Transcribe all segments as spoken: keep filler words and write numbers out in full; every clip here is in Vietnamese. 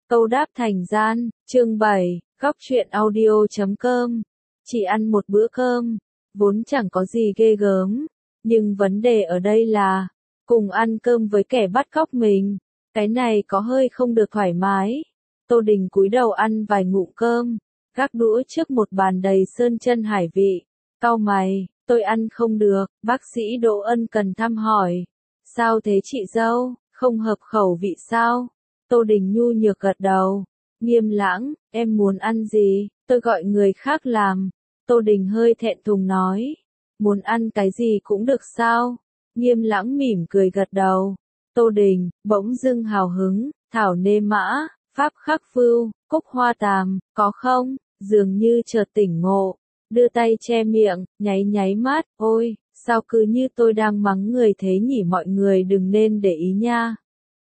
Câu đáp thành gian, chương bảy, góc truyện audio chấm com. Chỉ ăn một bữa cơm, vốn chẳng có gì ghê gớm, nhưng vấn đề ở đây là, cùng ăn cơm với kẻ bắt cóc mình, cái này có hơi không được thoải mái. Tô Đình cúi đầu ăn vài ngụm cơm, gác đũa trước một bàn đầy sơn chân hải vị, cau mày, tôi ăn không được, bác sĩ Đỗ Ân cần thăm hỏi. Sao thế chị dâu, không hợp khẩu vị sao? Tô Đình nhu nhược gật đầu. Nghiêm Lãng, em muốn ăn gì, tôi gọi người khác làm. Tô Đình hơi thẹn thùng nói. Muốn ăn cái gì cũng được sao? Nghiêm Lãng mỉm cười gật đầu. Tô Đình, bỗng dưng hào hứng, thảo nê mã, pháp khắc phưu, cúc hoa tàm, có không? Dường như chợt tỉnh ngộ, đưa tay che miệng, nháy nháy mắt, ôi, sao cứ như tôi đang mắng người thế nhỉ, mọi người đừng nên để ý nha.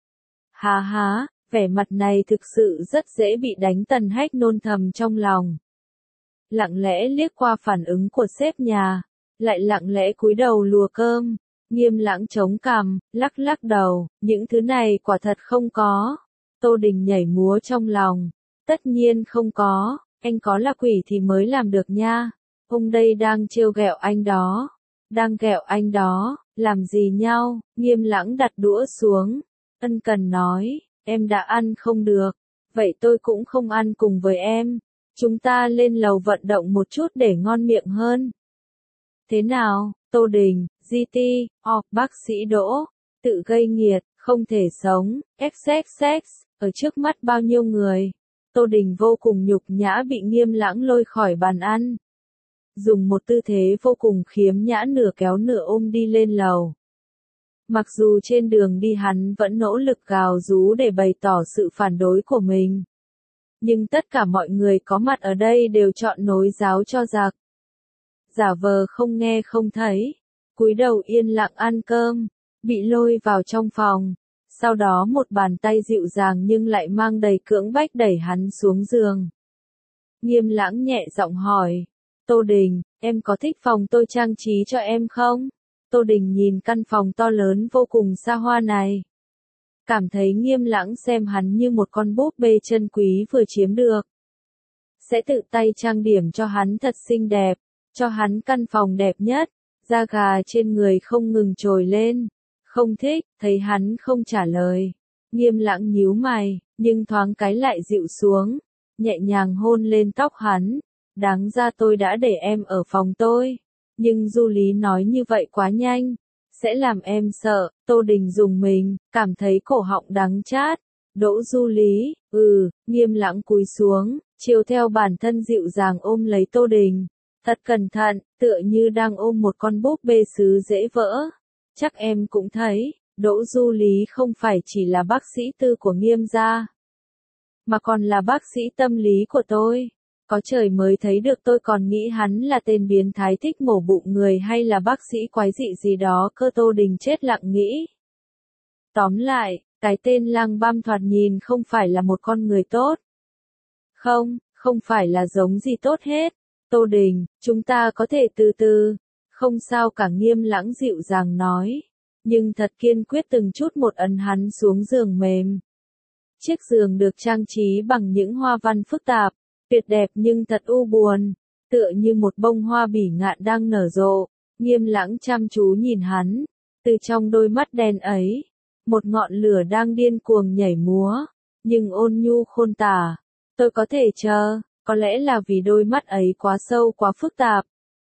Hà há, vẻ mặt này thực sự rất dễ bị đánh. Tần Hách nôn thầm trong lòng. Lặng lẽ liếc qua phản ứng của sếp nhà, lại lặng lẽ cúi đầu lùa cơm. Nghiêm Lãng chống cằm, lắc lắc đầu, những thứ này quả thật không có. Tô Đình nhảy múa trong lòng, tất nhiên không có, anh có là quỷ thì mới làm được nha. Ông đây đang trêu ghẹo anh đó, đang ghẹo anh đó, làm gì nhau? Nghiêm Lãng đặt đũa xuống, ân cần nói, em đã ăn không được, vậy tôi cũng không ăn cùng với em. Chúng ta lên lầu vận động một chút để ngon miệng hơn. Thế nào, Tô Đình, giê tê, o, bác sĩ Đỗ, tự gây nghiệt, không thể sống, xx xx, ở trước mắt bao nhiêu người. Tô Đình vô cùng nhục nhã bị Nghiêm Lãng lôi khỏi bàn ăn. Dùng một tư thế vô cùng khiếm nhã nửa kéo nửa ôm đi lên lầu. Mặc dù trên đường đi hắn vẫn nỗ lực gào rú để bày tỏ sự phản đối của mình. Nhưng tất cả mọi người có mặt ở đây đều chọn nối giáo cho giặc. Giả vờ không nghe không thấy, cúi đầu yên lặng ăn cơm, bị lôi vào trong phòng. Sau đó một bàn tay dịu dàng nhưng lại mang đầy cưỡng bách đẩy hắn xuống giường. Nghiêm Lãng nhẹ giọng hỏi, Tô Đình, em có thích phòng tôi trang trí cho em không? Tô Đình nhìn căn phòng to lớn vô cùng xa hoa này. Cảm thấy Nghiêm Lãng xem hắn như một con búp bê chân quý vừa chiếm được. Sẽ tự tay trang điểm cho hắn thật xinh đẹp, cho hắn căn phòng đẹp nhất, da gà trên người không ngừng trồi lên. Không thích, thấy hắn không trả lời. Nghiêm Lãng nhíu mày, nhưng thoáng cái lại dịu xuống, nhẹ nhàng hôn lên tóc hắn. Đáng ra tôi đã để em ở phòng tôi. Nhưng Du Lý nói như vậy quá nhanh, sẽ làm em sợ. Tô Đình dùng mình, cảm thấy cổ họng đắng chát. Đỗ Du Lý, ừ, Nghiêm Lãng cúi xuống, chiều theo bản thân dịu dàng ôm lấy Tô Đình. Thật cẩn thận, tựa như đang ôm một con búp bê sứ dễ vỡ. Chắc em cũng thấy, Đỗ Du Lý không phải chỉ là bác sĩ tư của Nghiêm gia, mà còn là bác sĩ tâm lý của tôi. Có trời mới thấy được, tôi còn nghĩ hắn là tên biến thái thích mổ bụng người hay là bác sĩ quái dị gì đó cơ. Tô Đình chết lặng nghĩ. Tóm lại, cái tên Lang Băm thoạt nhìn không phải là một con người tốt. Không, không phải là giống gì tốt hết. Tô Đình, chúng ta có thể từ từ. Không sao cả, Nghiêm Lãng dịu dàng nói. Nhưng thật kiên quyết từng chút một ấn hắn xuống giường mềm. Chiếc giường được trang trí bằng những hoa văn phức tạp, tuyệt đẹp nhưng thật u buồn, tựa như một bông hoa bỉ ngạn đang nở rộ. Nghiêm Lãng chăm chú nhìn hắn, từ trong đôi mắt đen ấy, một ngọn lửa đang điên cuồng nhảy múa, nhưng ôn nhu khôn tả. Tôi có thể chờ, có lẽ là vì đôi mắt ấy quá sâu quá phức tạp.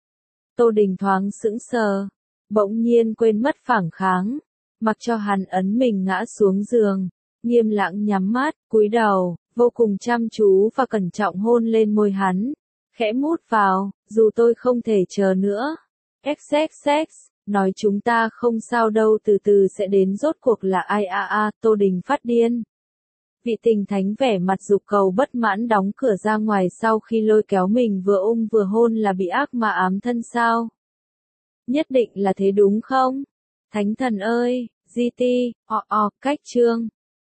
Tô Đình thoáng sững sờ, bỗng nhiên quên mất phản kháng, mặc cho hắn ấn mình ngã xuống giường. Nghiêm Lãng nhắm mắt, cúi đầu, vô cùng chăm chú và cẩn trọng hôn lên môi hắn, khẽ mút vào, dù tôi không thể chờ nữa. xx xx, nói chúng ta không sao đâu, từ từ sẽ đến, rốt cuộc là ai a a. Tô Đình phát điên. Vị Tình Thánh vẻ mặt dục cầu bất mãn đóng cửa ra ngoài sau khi lôi kéo mình vừa ôm vừa hôn là bị ác ma ám thân sao? Nhất định là thế đúng không? Thánh thần ơi, giê tê, o o, cách chương.